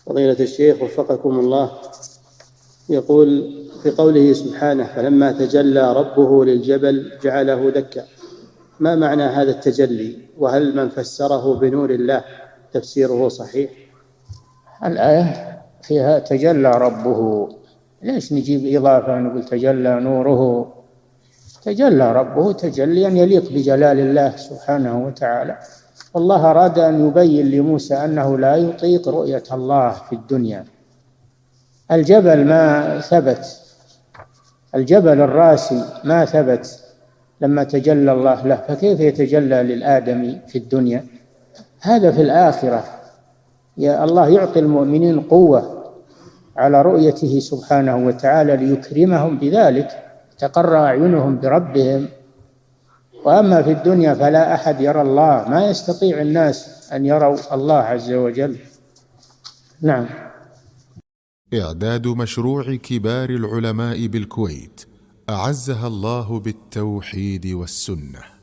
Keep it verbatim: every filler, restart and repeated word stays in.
فضيلة الشيخ وفقكم الله، يقول في قوله سبحانه: فلما تجلى ربه للجبل جعله دكا، ما معنى هذا التجلي؟ وهل من فسره بنور الله تفسيره صحيح؟ الآية فيها تجلى ربه، ليش نجيب إضافة نقول تجلى نوره؟ تجلى ربه تجليا يليق بجلال الله سبحانه وتعالى. والله أراد أن يبين لموسى أنه لا يطيق رؤية الله في الدنيا. الجبل ما ثبت، الجبل الراسي ما ثبت لما تجلى الله له، فكيف يتجلى للآدمي في الدنيا؟ هذا في الآخرة. يا الله يعطي المؤمنين قوة على رؤيته سبحانه وتعالى ليكرمهم بذلك، تقر أعينهم بربهم. وأما في الدنيا فلا أحد يرى الله، ما يستطيع الناس أن يروا الله عز وجل. نعم. إعداد مشروع كبار العلماء بالكويت أعزها الله بالتوحيد والسنة.